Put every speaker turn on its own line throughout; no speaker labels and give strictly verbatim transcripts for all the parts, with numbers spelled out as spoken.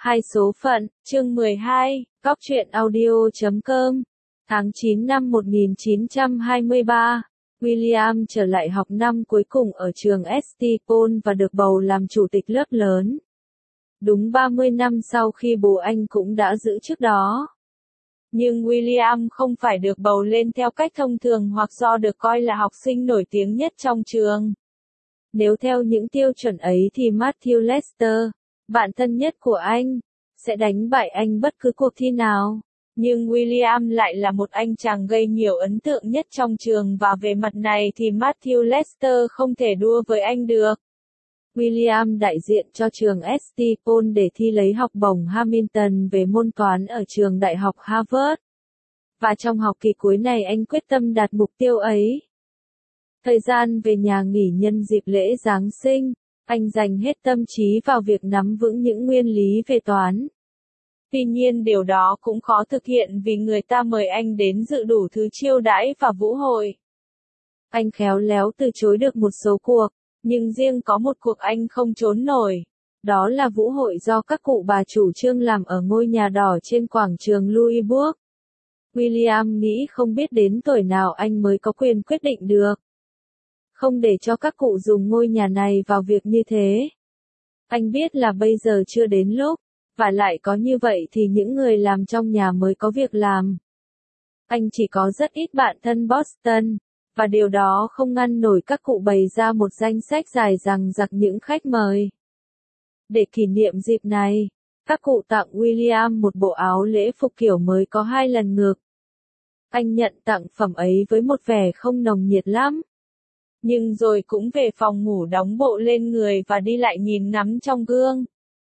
Hai số phận, chương mười hai, Góc truyện audio chấm com. Tháng chín năm một nghìn chín trăm hai mươi ba, William trở lại học năm cuối cùng ở trường St. Paul và được bầu làm chủ tịch lớp lớn. Đúng ba mươi năm sau khi bố anh cũng đã giữ chức đó. Nhưng William không phải được bầu lên theo cách thông thường hoặc do được coi là học sinh nổi tiếng nhất trong trường. Nếu theo những tiêu chuẩn ấy thì Matthew Lester, bạn thân nhất của anh, sẽ đánh bại anh bất cứ cuộc thi nào. Nhưng William lại là một anh chàng gây nhiều ấn tượng nhất trong trường và về mặt này thì Matthew Lester không thể đua với anh được. William đại diện cho trường St. Paul để thi lấy học bổng Hamilton về môn toán ở trường đại học Harvard. Và trong học kỳ cuối này anh quyết tâm đạt mục tiêu ấy. Thời gian về nhà nghỉ nhân dịp lễ Giáng sinh, anh dành hết tâm trí vào việc nắm vững những nguyên lý về toán. Tuy nhiên điều đó cũng khó thực hiện vì người ta mời anh đến dự đủ thứ chiêu đãi và vũ hội. Anh khéo léo từ chối được một số cuộc, nhưng riêng có một cuộc anh không trốn nổi. Đó là vũ hội do các cụ bà chủ trương làm ở ngôi nhà đỏ trên quảng trường Louisbourg. William nghĩ không biết đến tuổi nào anh mới có quyền quyết định được. Không để cho các cụ dùng ngôi nhà này vào việc như thế. Anh biết là bây giờ chưa đến lúc, và lại có như vậy thì những người làm trong nhà mới có việc làm. Anh chỉ có rất ít bạn thân Boston, và điều đó không ngăn nổi các cụ bày ra một danh sách dài dằng dặc những khách mời. Để kỷ niệm dịp này, các cụ tặng William một bộ áo lễ phục kiểu mới có hai lần ngực. Anh nhận tặng phẩm ấy với một vẻ không nồng nhiệt lắm. Nhưng rồi cũng về phòng ngủ đóng bộ lên người và đi lại nhìn ngắm trong gương.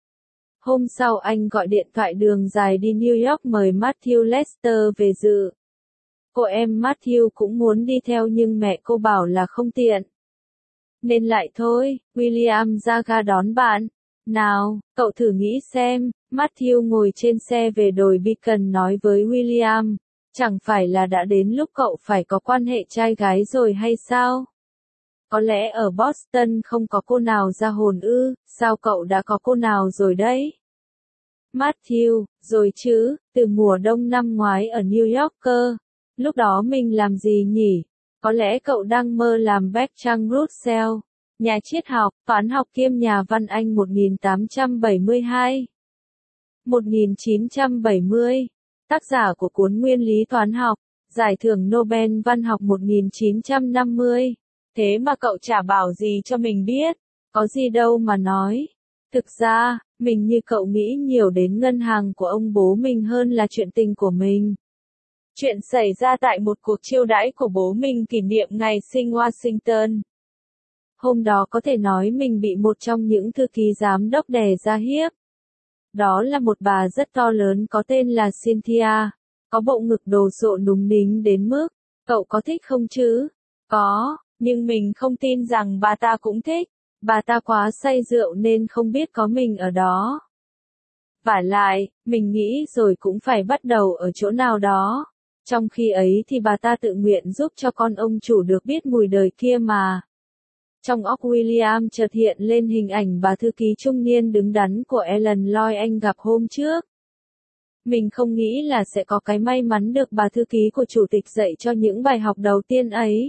Hôm sau anh gọi điện thoại đường dài đi New York mời Matthew Lester về dự. Cô em Matthew cũng muốn đi theo nhưng mẹ cô bảo là không tiện. Nên lại thôi, William ra ga đón bạn. Nào, cậu thử nghĩ xem, Matthew ngồi trên xe về đồi Beacon nói với William, chẳng phải là đã đến lúc cậu phải có quan hệ trai gái rồi hay sao? Có lẽ ở Boston không có cô nào ra hồn ư, sao cậu đã có cô nào rồi đấy? Matthew, rồi chứ, từ mùa đông năm ngoái ở New York cơ. Lúc đó mình làm gì nhỉ? Có lẽ cậu đang mơ làm Bertrand Russell, nhà triết học, toán học kiêm nhà văn Anh một nghìn tám trăm bảy mươi hai. một nghìn chín trăm bảy mươi, tác giả của cuốn Nguyên lý toán học, giải thưởng Nobel văn học một nghìn chín trăm năm mươi. Thế mà cậu chả bảo gì cho mình biết, có gì đâu mà nói. Thực ra, mình như cậu nghĩ nhiều đến ngân hàng của ông bố mình hơn là chuyện tình của mình. Chuyện xảy ra tại một cuộc chiêu đãi của bố mình kỷ niệm ngày sinh Washington. Hôm đó có thể nói mình bị một trong những thư ký giám đốc đè ra hiếp. Đó là một bà rất to lớn có tên là Cynthia, có bộ ngực đồ sộ núng nính đến mức, cậu có thích không chứ? Có, nhưng mình không tin rằng bà ta cũng thích. Bà ta quá say rượu nên không biết có mình ở đó. Vả lại, mình nghĩ rồi cũng phải bắt đầu ở chỗ nào đó. Trong khi ấy thì bà ta tự nguyện giúp cho con ông chủ được biết mùi đời kia mà. Trong óc William chợt hiện lên hình ảnh bà thư ký trung niên đứng đắn của Ellen Lloyd anh gặp hôm trước. Mình không nghĩ là sẽ có cái may mắn được bà thư ký của chủ tịch dạy cho những bài học đầu tiên ấy.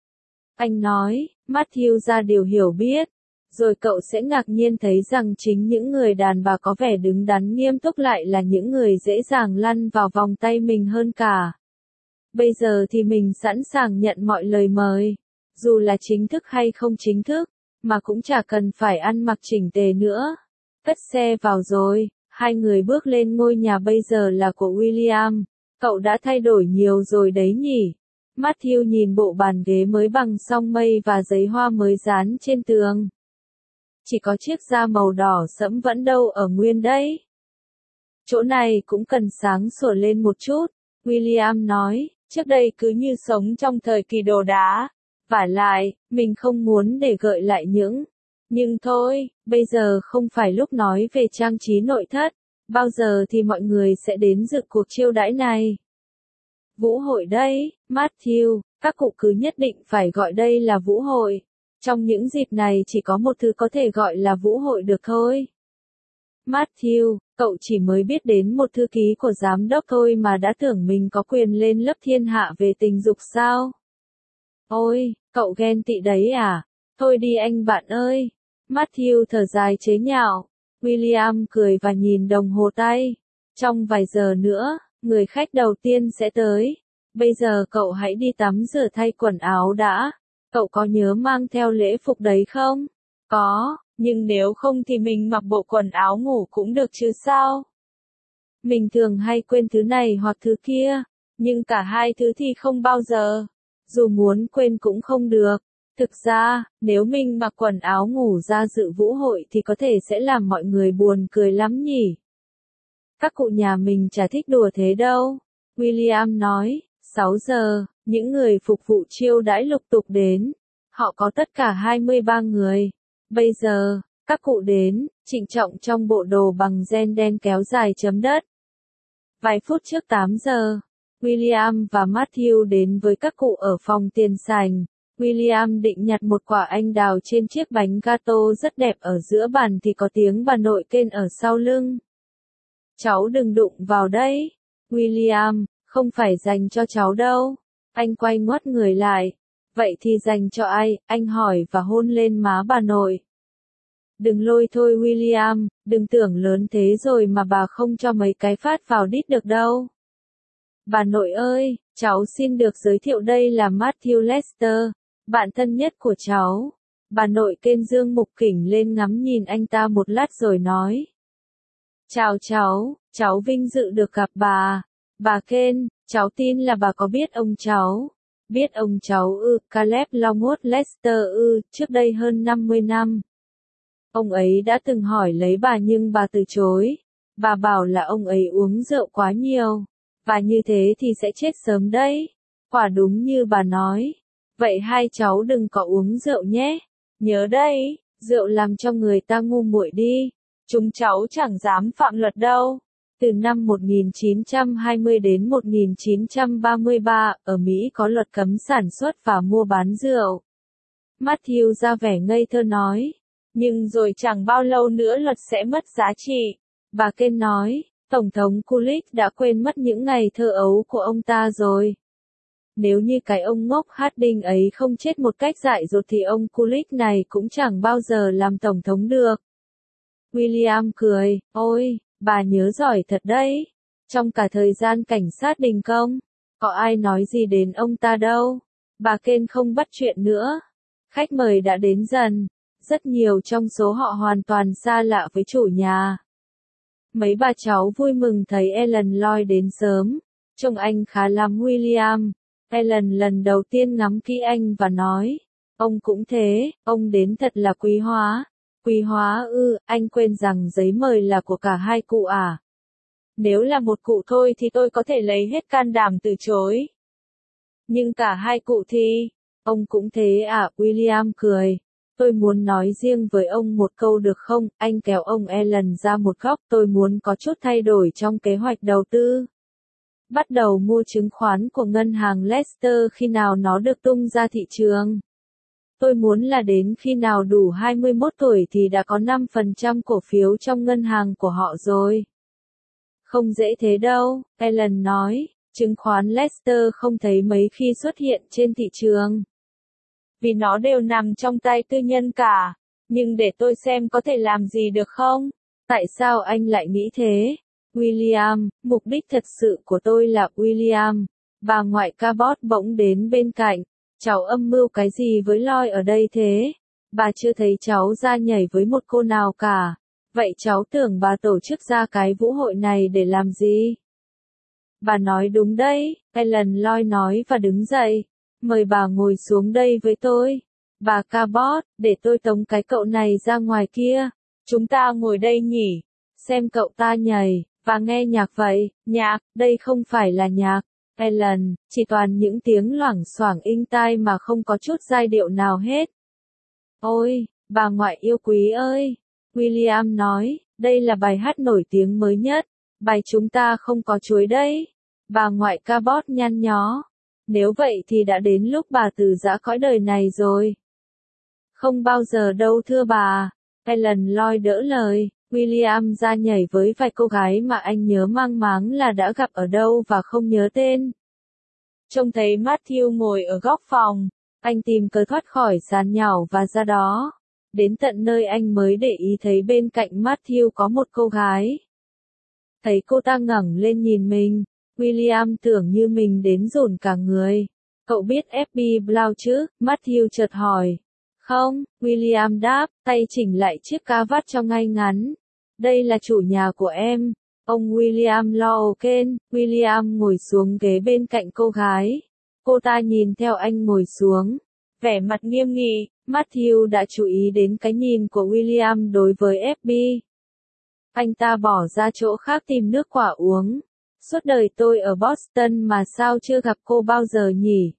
Anh nói, Matthew ra điều hiểu biết. Rồi cậu sẽ ngạc nhiên thấy rằng chính những người đàn bà có vẻ đứng đắn nghiêm túc lại là những người dễ dàng lăn vào vòng tay mình hơn cả. Bây giờ thì mình sẵn sàng nhận mọi lời mời, dù là chính thức hay không chính thức, mà cũng chả cần phải ăn mặc chỉnh tề nữa. Cất xe vào rồi, hai người bước lên ngôi nhà bây giờ là của William. Cậu đã thay đổi nhiều rồi đấy nhỉ? Matthew nhìn bộ bàn ghế mới bằng song mây và giấy hoa mới dán trên tường. Chỉ có chiếc da màu đỏ sẫm vẫn đâu ở nguyên đấy. Chỗ này cũng cần sáng sủa lên một chút, William nói, trước đây cứ như sống trong thời kỳ đồ đá. Vả lại, mình không muốn để gợi lại những. Nhưng thôi, bây giờ không phải lúc nói về trang trí nội thất, bao giờ thì mọi người sẽ đến dự cuộc chiêu đãi này. Vũ hội đây, Matthew, các cụ cứ nhất định phải gọi đây là vũ hội. Trong những dịp này chỉ có một thứ có thể gọi là vũ hội được thôi. Matthew, Cậu chỉ mới biết đến một thư ký của giám đốc thôi mà đã tưởng mình có quyền lên lớp thiên hạ về tình dục sao? Ôi, cậu ghen tị đấy à? Thôi đi anh bạn ơi. Matthew thở dài chế nhạo. William cười và nhìn đồng hồ tay. Trong vài giờ nữa, người khách đầu tiên sẽ tới. Bây giờ cậu hãy đi tắm rửa thay quần áo đã. Cậu có nhớ mang theo lễ phục đấy không? Có, nhưng nếu không thì mình mặc bộ quần áo ngủ cũng được chứ sao? Mình thường hay quên thứ này hoặc thứ kia, nhưng cả hai thứ thì không bao giờ. Dù muốn quên cũng không được. Thực ra, nếu mình mặc quần áo ngủ ra dự vũ hội thì có thể sẽ làm mọi người buồn cười lắm nhỉ. Các cụ nhà mình chả thích đùa thế đâu. William nói, sáu giờ, những người phục vụ chiêu đãi lục tục đến. Họ có tất cả hai mươi ba người. Bây giờ, các cụ đến, trịnh trọng trong bộ đồ bằng ren đen kéo dài chấm đất. Vài phút trước tám giờ, William và Matthew đến với các cụ ở phòng tiền sảnh. William định nhặt một quả anh đào trên chiếc bánh gato rất đẹp ở giữa bàn thì có tiếng bà nội kêu ở sau lưng. Cháu đừng đụng vào đấy. William, không phải dành cho cháu đâu. Anh quay ngoắt người lại. Vậy thì dành cho ai? Anh hỏi và hôn lên má bà nội. Đừng lôi thôi William, đừng tưởng lớn thế rồi mà bà không cho mấy cái phát vào đít được đâu. Bà nội ơi, cháu xin được giới thiệu đây là Matthew Lester, bạn thân nhất của cháu. Bà nội kêu dương mục kỉnh lên ngắm nhìn anh ta một lát rồi nói. Chào cháu, cháu vinh dự được gặp bà. Bà Ken, cháu tin là bà có biết ông cháu. Biết ông cháu ư, Caleb Longwood Lester ư, trước đây hơn năm mươi năm. Ông ấy đã từng hỏi lấy bà nhưng bà từ chối. Bà bảo là ông ấy uống rượu quá nhiều. Và như thế thì sẽ chết sớm đấy. Quả đúng như bà nói. Vậy hai cháu đừng có uống rượu nhé. Nhớ đây, rượu làm cho người ta ngu muội đi. Chúng cháu chẳng dám phạm luật đâu. Từ năm một nghìn chín trăm hai mươi đến một nghìn chín trăm ba mươi ba, ở Mỹ có luật cấm sản xuất và mua bán rượu. Matthew ra vẻ ngây thơ nói. Nhưng rồi chẳng bao lâu nữa luật sẽ mất giá trị. Bà Ken nói, Tổng thống Coolidge đã quên mất những ngày thơ ấu của ông ta rồi. Nếu như cái ông ngốc Harding ấy không chết một cách dại dột thì ông Coolidge này cũng chẳng bao giờ làm tổng thống được. William cười, ôi, bà nhớ giỏi thật đấy. Trong cả thời gian cảnh sát đình công, có ai nói gì đến ông ta đâu. Bà Ken không bắt chuyện nữa. Khách mời đã đến dần. Rất nhiều trong số họ hoàn toàn xa lạ với chủ nhà. Mấy bà cháu vui mừng thấy Ellen Lloyd đến sớm. Trông anh khá lắm William. Ellen lần đầu tiên ngắm kỹ anh và nói. Ông cũng thế, ông đến thật là quý hóa. Quý hóa ư, anh quên rằng giấy mời là của cả hai cụ à. Nếu là một cụ thôi thì tôi có thể lấy hết can đảm từ chối. Nhưng cả hai cụ thì, ông cũng thế à, William cười. Tôi muốn nói riêng với ông một câu được không, anh kéo ông Ellen ra một góc, tôi muốn có chút thay đổi trong kế hoạch đầu tư. Bắt đầu mua chứng khoán của ngân hàng Leicester khi nào nó được tung ra thị trường. Tôi muốn là đến khi nào đủ hai mươi mốt tuổi thì đã có năm phần trăm cổ phiếu trong ngân hàng của họ rồi. Không dễ thế đâu, Ellen nói, chứng khoán Leicester không thấy mấy khi xuất hiện trên thị trường. Vì nó đều nằm trong tay tư nhân cả. Nhưng để tôi xem có thể làm gì được không? Tại sao anh lại nghĩ thế? William, mục đích thật sự của tôi là William. Bà ngoại Cabot bỗng đến bên cạnh. Cháu âm mưu cái gì với Lloyd ở đây thế? Bà chưa thấy cháu ra nhảy với một cô nào cả. Vậy cháu tưởng bà tổ chức ra cái vũ hội này để làm gì? Bà nói đúng đấy, Ellen Lloyd nói và đứng dậy. Mời bà ngồi xuống đây với tôi. Bà Cabot, để tôi tống cái cậu này ra ngoài kia. Chúng ta ngồi đây nhỉ. Xem cậu ta nhảy, và nghe nhạc vậy. Nhạc, đây không phải là nhạc. Ellen, chỉ toàn những tiếng loảng xoảng inh tai mà không có chút giai điệu nào hết. Ôi, bà ngoại yêu quý ơi. William nói, đây là bài hát nổi tiếng mới nhất. Bài chúng ta không có chuối đấy. Bà ngoại Cabot nhăn nhó. Nếu vậy thì đã đến lúc bà từ giã cõi đời này rồi. Không bao giờ đâu thưa bà. Ellen Lloyd đỡ lời. William ra nhảy với vài cô gái mà anh nhớ mang máng là đã gặp ở đâu và không nhớ tên. Trông thấy Matthew ngồi ở góc phòng, anh tìm cớ thoát khỏi sàn nhàu và ra đó. Đến tận nơi anh mới để ý thấy bên cạnh Matthew có một cô gái. Thấy cô ta ngẩng lên nhìn mình, William tưởng như mình đến run cả người. Cậu biết ép bê Blau chứ? Matthew chợt hỏi. Không, William đáp, tay chỉnh lại chiếc cà vạt cho ngay ngắn. Đây là chủ nhà của em. Ông William Loken. William ngồi xuống ghế bên cạnh cô gái. Cô ta nhìn theo anh ngồi xuống. Vẻ mặt nghiêm nghị, Matthew đã chú ý đến cái nhìn của William đối với ép bê. Anh ta bỏ ra chỗ khác tìm nước quả uống. Suốt đời tôi ở Boston mà sao chưa gặp cô bao giờ nhỉ?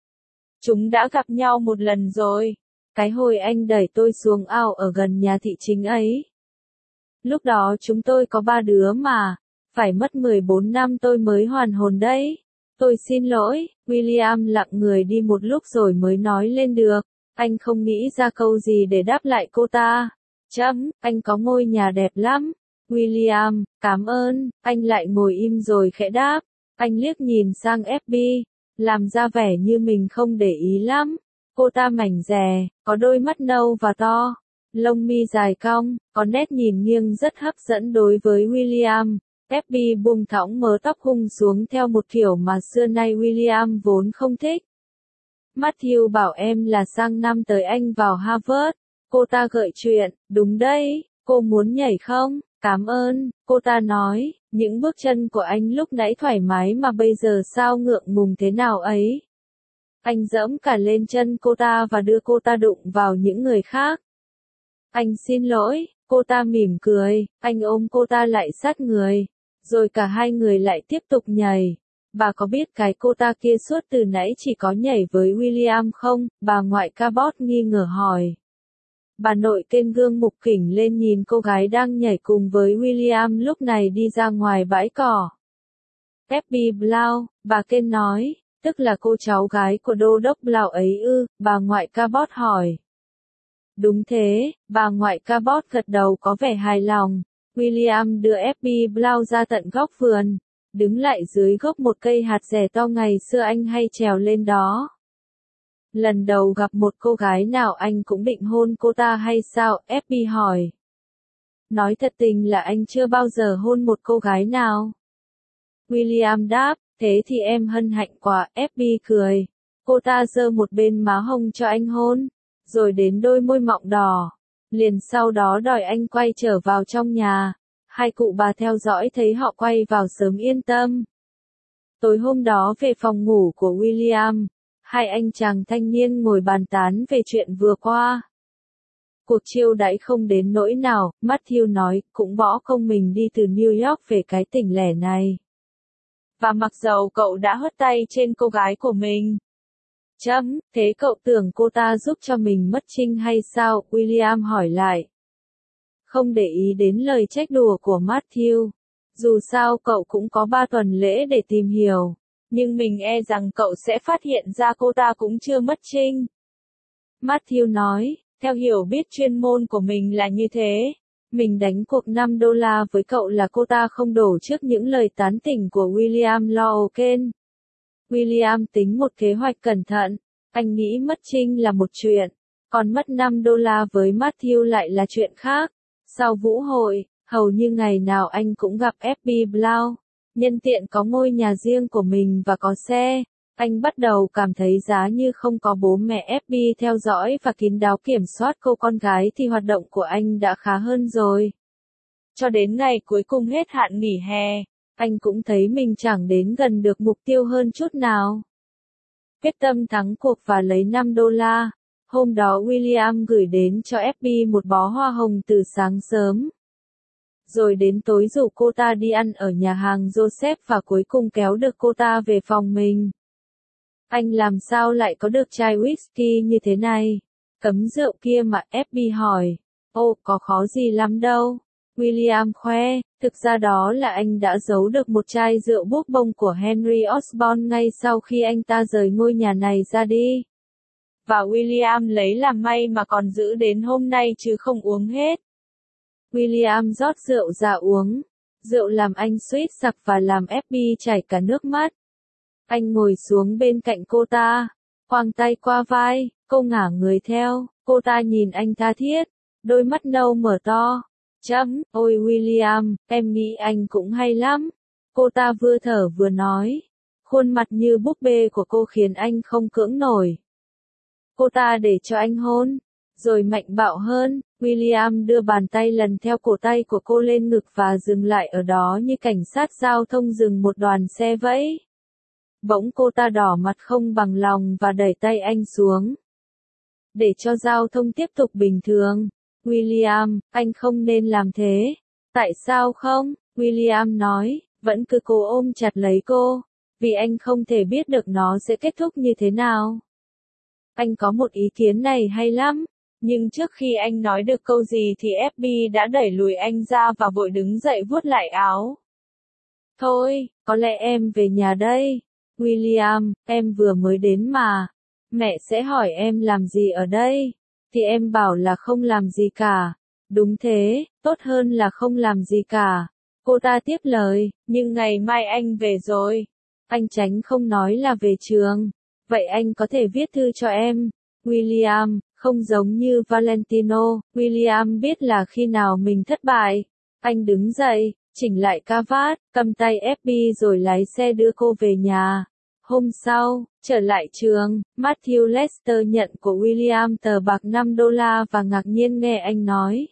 Chúng đã gặp nhau một lần rồi. Cái hồi anh đẩy tôi xuống ao ở gần nhà thị chính ấy. Lúc đó chúng tôi có ba đứa mà. Phải mất mười bốn năm tôi mới hoàn hồn đấy. Tôi xin lỗi. William lặng người đi một lúc rồi mới nói lên được. Anh không nghĩ ra câu gì để đáp lại cô ta. Chấm, anh có ngôi nhà đẹp lắm. William, cảm ơn. Anh lại ngồi im rồi khẽ đáp. Anh liếc nhìn sang ép bê, làm ra vẻ như mình không để ý lắm. Cô ta mảnh dè, có đôi mắt nâu và to, lông mi dài cong, có nét nhìn nghiêng rất hấp dẫn đối với William. ép bê buông thõng mớ tóc hung xuống theo một kiểu mà xưa nay William vốn không thích. Matthew bảo em là sang năm tới anh vào Harvard. Cô ta gợi chuyện, đúng đấy, cô muốn nhảy không? Cảm ơn, cô ta nói, những bước chân của anh lúc nãy thoải mái mà bây giờ sao ngượng ngùng thế nào ấy. Anh giẫm cả lên chân cô ta và đưa cô ta đụng vào những người khác. Anh xin lỗi, cô ta mỉm cười, anh ôm cô ta lại sát người, rồi cả hai người lại tiếp tục nhảy. Bà có biết cái cô ta kia suốt từ nãy chỉ có nhảy với William không? Bà ngoại Cabot nghi ngờ hỏi. Bà nội kênh gương mục kỉnh lên nhìn cô gái đang nhảy cùng với William lúc này đi ra ngoài bãi cỏ. ép bê Blau, bà kênh nói, tức là cô cháu gái của đô đốc Blau ấy ư, bà ngoại Cabot hỏi. Đúng thế, bà ngoại Cabot gật đầu có vẻ hài lòng. William đưa ép bê Blau ra tận góc vườn, đứng lại dưới gốc một cây hạt dẻ to ngày xưa anh hay trèo lên đó. Lần đầu gặp một cô gái nào anh cũng định hôn cô ta hay sao? ép bê hỏi. Nói thật tình là anh chưa bao giờ hôn một cô gái nào. William đáp, thế thì em hân hạnh quá. ép bê cười. Cô ta giơ một bên má hồng cho anh hôn, rồi đến đôi môi mọng đỏ. Liền sau đó đòi anh quay trở vào trong nhà. Hai cụ bà theo dõi thấy họ quay vào sớm yên tâm. Tối hôm đó về phòng ngủ của William, hai anh chàng thanh niên ngồi bàn tán về chuyện vừa qua. Cuộc chiêu đãi không đến nỗi nào, Matthew nói, cũng bỏ công mình đi từ New York về cái tỉnh lẻ này. Và mặc dầu cậu đã hất tay trên cô gái của mình. Chấm, thế cậu tưởng cô ta giúp cho mình mất trinh hay sao? William hỏi lại. Không để ý đến lời trách đùa của Matthew. Dù sao cậu cũng có ba tuần lễ để tìm hiểu. Nhưng mình e rằng cậu sẽ phát hiện ra cô ta cũng chưa mất trinh. Matthew nói, theo hiểu biết chuyên môn của mình là như thế. Mình đánh cuộc năm đô la với cậu là cô ta không đổ trước những lời tán tỉnh của William Loken. William tính một kế hoạch cẩn thận. Anh nghĩ mất trinh là một chuyện, còn mất năm đô la với Matthew lại là chuyện khác. Sau vũ hội, hầu như ngày nào anh cũng gặp ép bê Blau. Nhân tiện có ngôi nhà riêng của mình và có xe, anh bắt đầu cảm thấy giá như không có bố mẹ ép bê theo dõi và kín đáo kiểm soát cô con gái thì hoạt động của anh đã khá hơn rồi. Cho đến ngày cuối cùng hết hạn nghỉ hè, anh cũng thấy mình chẳng đến gần được mục tiêu hơn chút nào. Quyết tâm thắng cuộc và lấy năm đô la. Hôm đó William gửi đến cho ép bê một bó hoa hồng từ sáng sớm. Rồi đến tối rủ cô ta đi ăn ở nhà hàng Joseph và cuối cùng kéo được cô ta về phòng mình. Anh làm sao lại có được chai whisky như thế này? Cấm rượu kia mà, ép bê hỏi. Ồ, có khó gì lắm đâu. William khoe, thực ra đó là anh đã giấu được một chai rượu bốc bông của Henry Osborne ngay sau khi anh ta rời ngôi nhà này ra đi. Và William lấy làm may mà còn giữ đến hôm nay chứ không uống hết. William rót rượu ra uống. Rượu làm anh suýt sặc và làm Abby chảy cả nước mắt. Anh ngồi xuống bên cạnh cô ta, khoang tay qua vai, cô ngả người theo, cô ta nhìn anh tha thiết, đôi mắt nâu mở to. Chấm, ôi William, em nghĩ anh cũng hay lắm. Cô ta vừa thở vừa nói. Khuôn mặt như búp bê của cô khiến anh không cưỡng nổi. Cô ta để cho anh hôn, rồi mạnh bạo hơn. William đưa bàn tay lần theo cổ tay của cô lên ngực và dừng lại ở đó như cảnh sát giao thông dừng một đoàn xe vẫy. Bỗng cô ta đỏ mặt không bằng lòng và đẩy tay anh xuống. Để cho giao thông tiếp tục bình thường. William, anh không nên làm thế. Tại sao không? William nói, vẫn cứ cố ôm chặt lấy cô. Vì anh không thể biết được nó sẽ kết thúc như thế nào. Anh có một ý kiến này hay lắm. Nhưng trước khi anh nói được câu gì thì Abby đã đẩy lùi anh ra và vội đứng dậy vuốt lại áo. Thôi, có lẽ em về nhà đây. William, em vừa mới đến mà. Mẹ sẽ hỏi em làm gì ở đây. Thì em bảo là không làm gì cả. Đúng thế, tốt hơn là không làm gì cả. Cô ta tiếp lời, nhưng ngày mai anh về rồi. Anh tránh không nói là về trường. Vậy anh có thể viết thư cho em. William, không giống như Valentino, William biết là khi nào mình thất bại. Anh đứng dậy, chỉnh lại cà vạt, cầm tay Abby rồi lái xe đưa cô về nhà. Hôm sau, trở lại trường, Matthew Lester nhận của William tờ bạc năm đô la và ngạc nhiên nghe anh nói.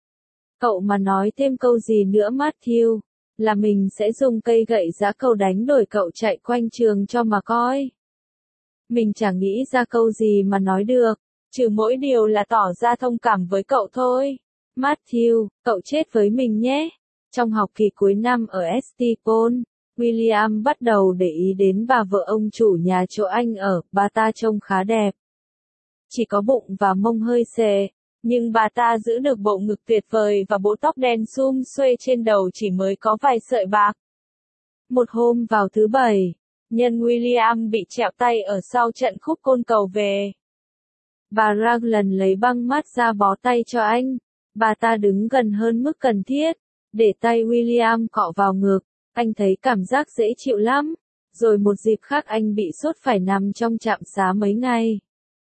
Cậu mà nói thêm câu gì nữa Matthew, là mình sẽ dùng cây gậy giã cầu đánh đổi cậu chạy quanh trường cho mà coi. Mình chẳng nghĩ ra câu gì mà nói được, trừ mỗi điều là tỏ ra thông cảm với cậu thôi. Matthew, cậu chết với mình nhé. Trong học kỳ cuối năm ở Estipon, William bắt đầu để ý đến bà vợ ông chủ nhà chỗ anh ở, bà ta trông khá đẹp. Chỉ có bụng và mông hơi xệ, nhưng bà ta giữ được bộ ngực tuyệt vời và bộ tóc đen sum xuê trên đầu chỉ mới có vài sợi bạc. Một hôm vào thứ bảy, nhân William bị trẹo tay ở sau trận khúc côn cầu về. Bà Raglan lấy băng mát ra bó tay cho anh. Bà ta đứng gần hơn mức cần thiết, để tay William cọ vào ngực. Anh thấy cảm giác dễ chịu lắm. Rồi một dịp khác anh bị sốt phải nằm trong trạm xá mấy ngày.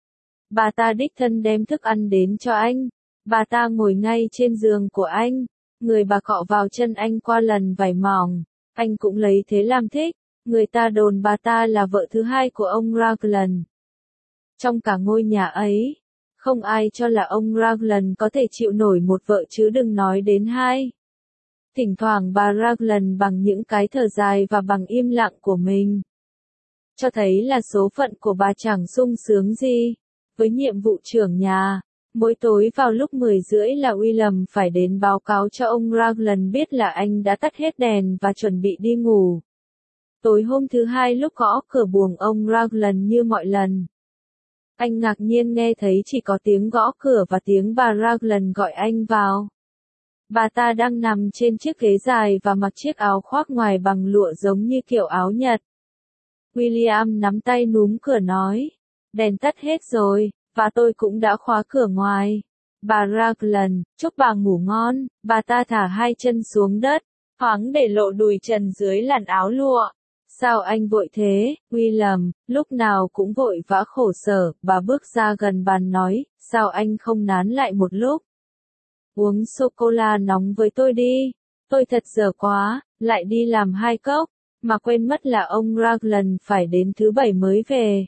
Bà ta đích thân đem thức ăn đến cho anh. Bà ta ngồi ngay trên giường của anh. Người bà cọ vào chân anh qua lần vải mỏng. Anh cũng lấy thế làm thích. Người ta đồn bà ta là vợ thứ hai của ông Raglan. Trong cả ngôi nhà ấy, không ai cho là ông Raglan có thể chịu nổi một vợ chứ đừng nói đến hai. Thỉnh thoảng bà Raglan bằng những cái thở dài và bằng im lặng của mình, cho thấy là số phận của bà chẳng sung sướng gì. Với nhiệm vụ trưởng nhà, mỗi tối vào lúc mười rưỡi là William phải đến báo cáo cho ông Raglan biết là anh đã tắt hết đèn và chuẩn bị đi ngủ. Tối hôm thứ hai lúc gõ cửa buồng ông Raglan như mọi lần, anh ngạc nhiên nghe thấy chỉ có tiếng gõ cửa và tiếng bà Raglan gọi anh vào. Bà ta đang nằm trên chiếc ghế dài và mặc chiếc áo khoác ngoài bằng lụa giống như kiểu áo Nhật. William nắm tay núm cửa nói, đèn tắt hết rồi, và tôi cũng đã khóa cửa ngoài. Bà Raglan, chúc bà ngủ ngon. Bà ta thả hai chân xuống đất, thoáng để lộ đùi trần dưới làn áo lụa. Sao anh vội thế, William, lúc nào cũng vội vã khổ sở. Bà bước ra gần bàn nói, sao anh không nán lại một lúc? Uống sô-cô-la nóng với tôi đi. Tôi thật dở quá, lại đi làm hai cốc, mà quên mất là ông Raglan phải đến thứ bảy mới về.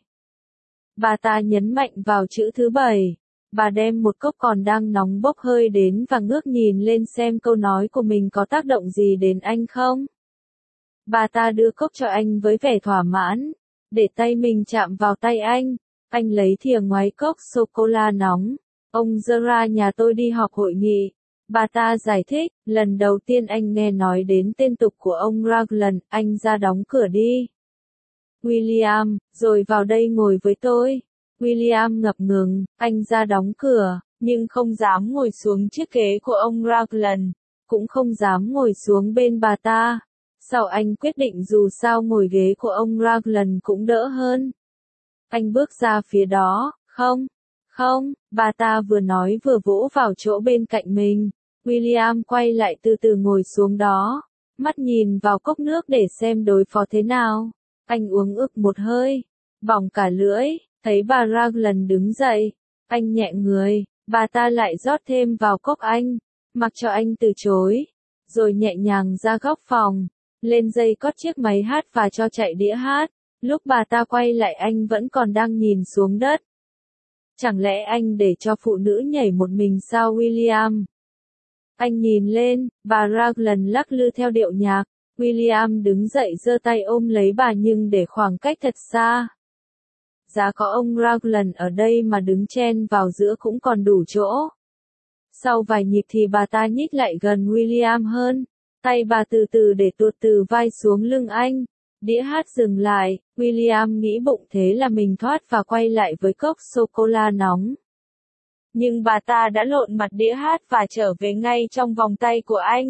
Bà ta nhấn mạnh vào chữ thứ bảy. Bà đem một cốc còn đang nóng bốc hơi đến và ngước nhìn lên xem câu nói của mình có tác động gì đến anh không. Bà ta đưa cốc cho anh với vẻ thỏa mãn, để tay mình chạm vào tay anh. Anh lấy thìa ngoáy cốc sô-cô-la nóng. Ông Zara nhà tôi đi họp hội nghị. Bà ta giải thích, lần đầu tiên anh nghe nói đến tên tục của ông Raglan, anh ra đóng cửa đi. William, rồi vào đây ngồi với tôi. William ngập ngừng, anh ra đóng cửa, nhưng không dám ngồi xuống chiếc ghế của ông Raglan, cũng không dám ngồi xuống bên bà ta. Sau anh quyết định dù sao ngồi ghế của ông Raglan cũng đỡ hơn. Anh bước ra phía đó, không, không, bà ta vừa nói vừa vỗ vào chỗ bên cạnh mình. William quay lại từ từ ngồi xuống đó, mắt nhìn vào cốc nước để xem đối phó thế nào. Anh uống ực một hơi, bỏng cả lưỡi, thấy bà Raglan đứng dậy. Anh nhẹ người, bà ta lại rót thêm vào cốc anh, mặc cho anh từ chối, rồi nhẹ nhàng ra góc phòng, lên dây cót chiếc máy hát và cho chạy đĩa hát. Lúc bà ta quay lại anh vẫn còn đang nhìn xuống đất. Chẳng lẽ anh để cho phụ nữ nhảy một mình sao William? Anh nhìn lên, bà Raglan lắc lư theo điệu nhạc. William đứng dậy giơ tay ôm lấy bà nhưng để khoảng cách thật xa. Giá có ông Raglan ở đây mà đứng chen vào giữa cũng còn đủ chỗ. Sau vài nhịp thì bà ta nhích lại gần William hơn. Tay bà từ từ để tuột từ vai xuống lưng anh. Đĩa hát dừng lại, William nghĩ bụng thế là mình thoát và quay lại với cốc sô-cô-la nóng. Nhưng bà ta đã lộn mặt đĩa hát và trở về ngay trong vòng tay của anh.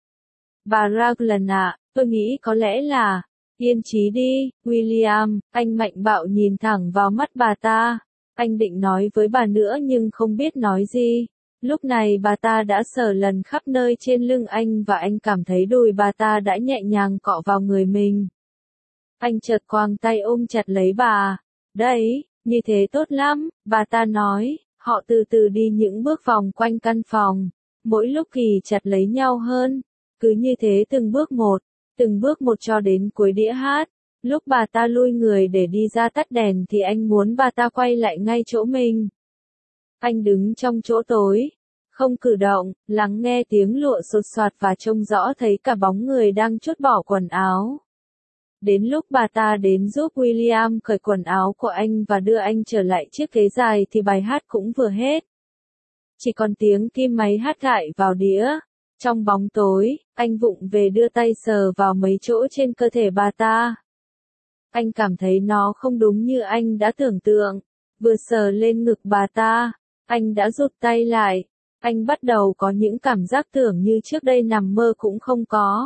Bà Raglan ạ, tôi nghĩ có lẽ là... Yên trí đi, William, anh mạnh bạo nhìn thẳng vào mắt bà ta. Anh định nói với bà nữa nhưng không biết nói gì. Lúc này bà ta đã sờ lần khắp nơi trên lưng anh và anh cảm thấy đùi bà ta đã nhẹ nhàng cọ vào người mình. Anh chợt quàng tay ôm chặt lấy bà. Đấy, như thế tốt lắm, bà ta nói. Họ từ từ đi những bước vòng quanh căn phòng, mỗi lúc kỳ chặt lấy nhau hơn. Cứ như thế từng bước một, từng bước một cho đến cuối đĩa hát. Lúc bà ta lui người để đi ra tắt đèn thì anh muốn bà ta quay lại ngay chỗ mình. Anh đứng trong chỗ tối, không cử động, lắng nghe tiếng lụa xột xoạt và trông rõ thấy cả bóng người đang trút bỏ quần áo. Đến lúc bà ta đến giúp William cởi quần áo của anh và đưa anh trở lại chiếc ghế dài thì bài hát cũng vừa hết. Chỉ còn tiếng kim máy hát gại vào đĩa. Trong bóng tối, anh vụng về đưa tay sờ vào mấy chỗ trên cơ thể bà ta. Anh cảm thấy nó không đúng như anh đã tưởng tượng. Vừa sờ lên ngực bà ta, anh đã rụt tay lại. Anh bắt đầu có những cảm giác tưởng như trước đây nằm mơ cũng không có.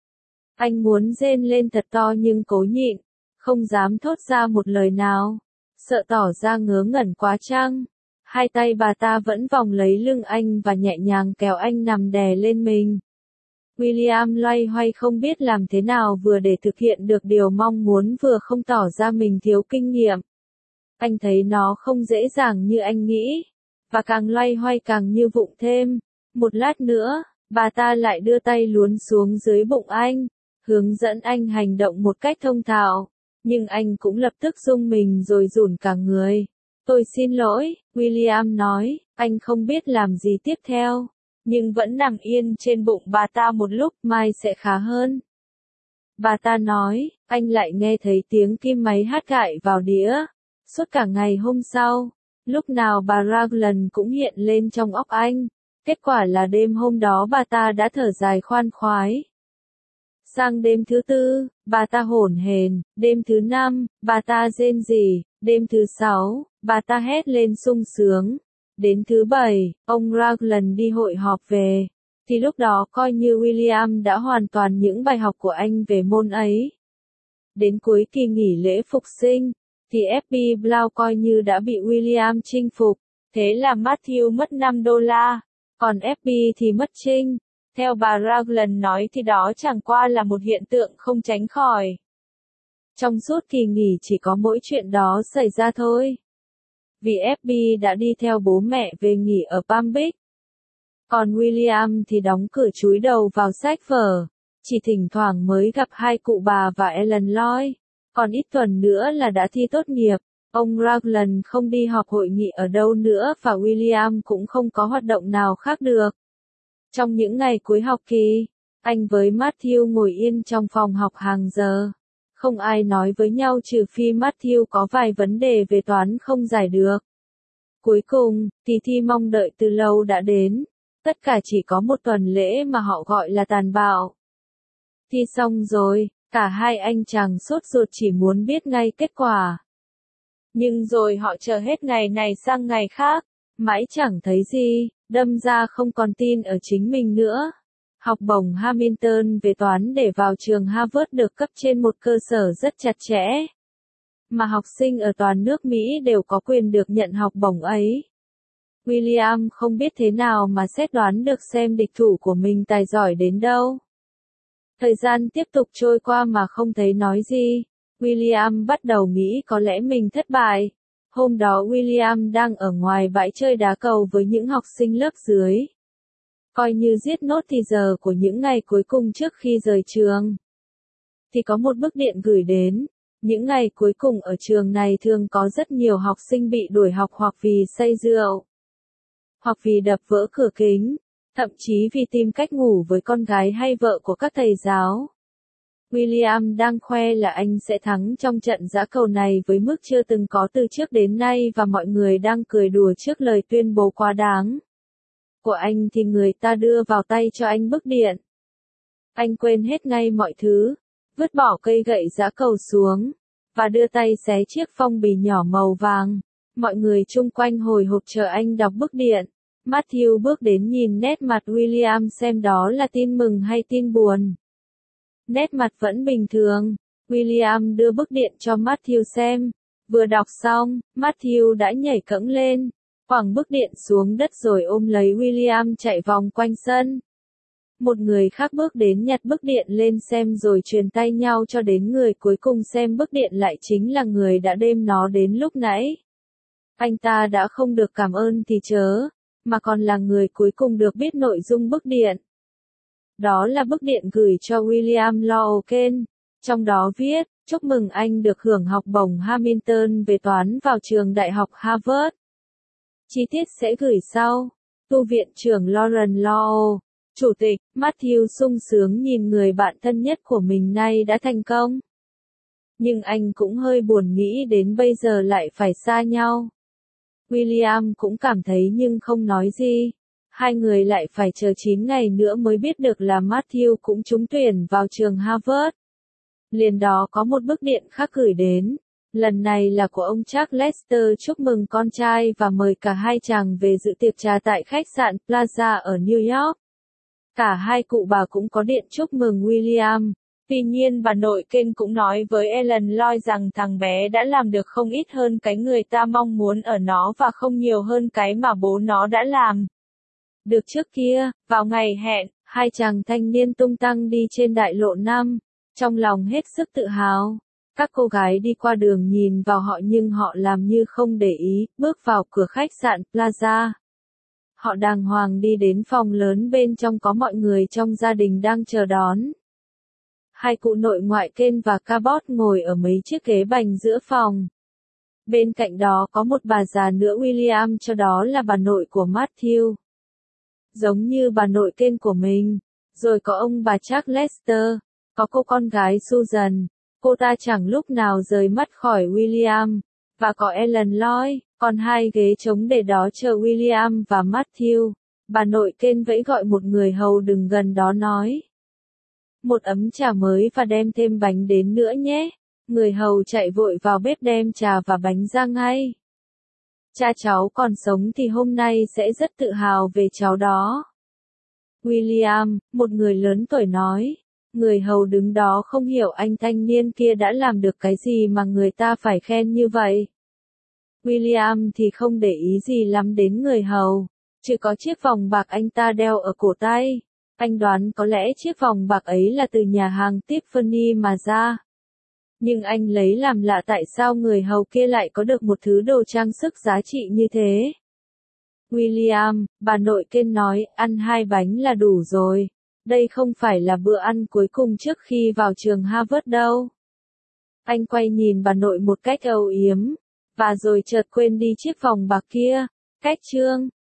Anh muốn rên lên thật to nhưng cố nhịn, không dám thốt ra một lời nào, sợ tỏ ra ngớ ngẩn quá chăng. Hai tay bà ta vẫn vòng lấy lưng anh và nhẹ nhàng kéo anh nằm đè lên mình. William loay hoay không biết làm thế nào vừa để thực hiện được điều mong muốn vừa không tỏ ra mình thiếu kinh nghiệm. Anh thấy nó không dễ dàng như anh nghĩ, và càng loay hoay càng như vụng thêm. Một lát nữa, bà ta lại đưa tay luồn xuống dưới bụng anh, hướng dẫn anh hành động một cách thông thạo, nhưng anh cũng lập tức rung mình rồi run cả người. Tôi xin lỗi, William nói, anh không biết làm gì tiếp theo, nhưng vẫn nằm yên trên bụng bà ta một lúc, mai sẽ khá hơn. Bà ta nói, anh lại nghe thấy tiếng kim máy hát gại vào đĩa. Suốt cả ngày hôm sau, lúc nào bà Raglan cũng hiện lên trong óc anh. Kết quả là đêm hôm đó bà ta đã thở dài khoan khoái. Sang đêm thứ tư, bà ta hổn hển, đêm thứ năm, bà ta rên rỉ, đêm thứ sáu, bà ta hét lên sung sướng. Đến thứ bảy, ông Raglan đi hội họp về, thì lúc đó coi như William đã hoàn toàn những bài học của anh về môn ấy. Đến cuối kỳ nghỉ lễ phục sinh, thì ép bê Blau coi như đã bị William chinh phục, thế là Matthew mất năm đô la, còn ép bê thì mất trinh. Theo bà Raglan nói thì đó chẳng qua là một hiện tượng không tránh khỏi. Trong suốt kỳ nghỉ chỉ có mỗi chuyện đó xảy ra thôi. Vì ép bê đã đi theo bố mẹ về nghỉ ở Palm Beach. Còn William thì đóng cửa chúi đầu vào sách vở, chỉ thỉnh thoảng mới gặp hai cụ bà và Ellen Lloyd. Còn ít tuần nữa là đã thi tốt nghiệp, ông Raglan không đi họp hội nghị ở đâu nữa và William cũng không có hoạt động nào khác được. Trong những ngày cuối học kỳ, anh với Matthew ngồi yên trong phòng học hàng giờ. Không ai nói với nhau trừ phi Matthew có vài vấn đề về toán không giải được. Cuối cùng, kỳ thi mong đợi từ lâu đã đến. Tất cả chỉ có một tuần lễ mà họ gọi là tàn bạo. Thi xong rồi, cả hai anh chàng sốt ruột chỉ muốn biết ngay kết quả. Nhưng rồi họ chờ hết ngày này sang ngày khác, mãi chẳng thấy gì, đâm ra không còn tin ở chính mình nữa. Học bổng Hamilton về toán để vào trường Harvard được cấp trên một cơ sở rất chặt chẽ. Mà học sinh ở toàn nước Mỹ đều có quyền được nhận học bổng ấy. William không biết thế nào mà xét đoán được xem địch thủ của mình tài giỏi đến đâu. Thời gian tiếp tục trôi qua mà không thấy nói gì. William bắt đầu nghĩ có lẽ mình thất bại. Hôm đó William đang ở ngoài bãi chơi đá cầu với những học sinh lớp dưới. Coi như giết nốt thì giờ của những ngày cuối cùng trước khi rời trường. Thì có một bức điện gửi đến. Những ngày cuối cùng ở trường này thường có rất nhiều học sinh bị đuổi học hoặc vì say rượu, hoặc vì đập vỡ cửa kính, thậm chí vì tìm cách ngủ với con gái hay vợ của các thầy giáo. William đang khoe là anh sẽ thắng trong trận giã cầu này với mức chưa từng có từ trước đến nay và mọi người đang cười đùa trước lời tuyên bố quá đáng của anh thì người ta đưa vào tay cho anh bức điện. Anh quên hết ngay mọi thứ, vứt bỏ cây gậy giã cầu xuống, và đưa tay xé chiếc phong bì nhỏ màu vàng. Mọi người chung quanh hồi hộp chờ anh đọc bức điện. Matthew bước đến nhìn nét mặt William xem đó là tin mừng hay tin buồn. Nét mặt vẫn bình thường. William đưa bức điện cho Matthew xem. Vừa đọc xong, Matthew đã nhảy cẫng lên, quẳng bức điện xuống đất rồi ôm lấy William chạy vòng quanh sân. Một người khác bước đến nhặt bức điện lên xem rồi truyền tay nhau cho đến người cuối cùng xem bức điện lại chính là người đã đem nó đến lúc nãy. Anh ta đã không được cảm ơn thì chớ, mà còn là người cuối cùng được biết nội dung bức điện. Đó là bức điện gửi cho William Loken, trong đó viết, chúc mừng anh được hưởng học bổng Hamilton về toán vào trường đại học Harvard. Chi tiết sẽ gửi sau. Tu viện trưởng Lauren Law, Chủ tịch, Matthew sung sướng nhìn người bạn thân nhất của mình nay đã thành công. Nhưng anh cũng hơi buồn nghĩ đến bây giờ lại phải xa nhau. William cũng cảm thấy nhưng không nói gì. Hai người lại phải chờ chín ngày nữa mới biết được là Matthew cũng trúng tuyển vào trường Harvard. Liền đó có một bức điện khác gửi đến. Lần này là của ông Chuck Lester chúc mừng con trai và mời cả hai chàng về dự tiệc trà tại khách sạn Plaza ở New York. Cả hai cụ bà cũng có điện chúc mừng William. Tuy nhiên bà nội Ken cũng nói với Ellen Lloyd rằng thằng bé đã làm được không ít hơn cái người ta mong muốn ở nó và không nhiều hơn cái mà bố nó đã làm được trước kia. Vào ngày hẹn, hai chàng thanh niên tung tăng đi trên đại lộ năm, trong lòng hết sức tự hào. Các cô gái đi qua đường nhìn vào họ nhưng họ làm như không để ý, bước vào cửa khách sạn Plaza. Họ đàng hoàng đi đến phòng lớn bên trong có mọi người trong gia đình đang chờ đón. Hai cụ nội ngoại Ken và Cabot ngồi ở mấy chiếc ghế bành giữa phòng. Bên cạnh đó có một bà già nữa William cho đó là bà nội của Matthew. Giống như bà nội Ken của mình. Rồi có ông bà Chuck Lester, có cô con gái Susan, cô ta chẳng lúc nào rời mắt khỏi William, và có Ellen Lloyd, còn hai ghế trống để đó chờ William và Matthew. Bà nội Ken vẫy gọi một người hầu đứng gần đó nói. Một ấm trà mới và đem thêm bánh đến nữa nhé. Người hầu chạy vội vào bếp đem trà và bánh ra ngay. Cha cháu còn sống thì hôm nay sẽ rất tự hào về cháu đó. William, một người lớn tuổi nói. Người hầu đứng đó không hiểu anh thanh niên kia đã làm được cái gì mà người ta phải khen như vậy. William thì không để ý gì lắm đến người hầu, chỉ có chiếc vòng bạc anh ta đeo ở cổ tay. Anh đoán có lẽ chiếc vòng bạc ấy là từ nhà hàng Tiffany mà ra. Nhưng anh lấy làm lạ tại sao người hầu kia lại có được một thứ đồ trang sức giá trị như thế. William, bà nội Ken nói, ăn hai bánh là đủ rồi. Đây không phải là bữa ăn cuối cùng trước khi vào trường Harvard đâu. Anh quay nhìn bà nội một cách âu yếm, và rồi chợt quên đi chiếc vòng bạc kia. Cách chương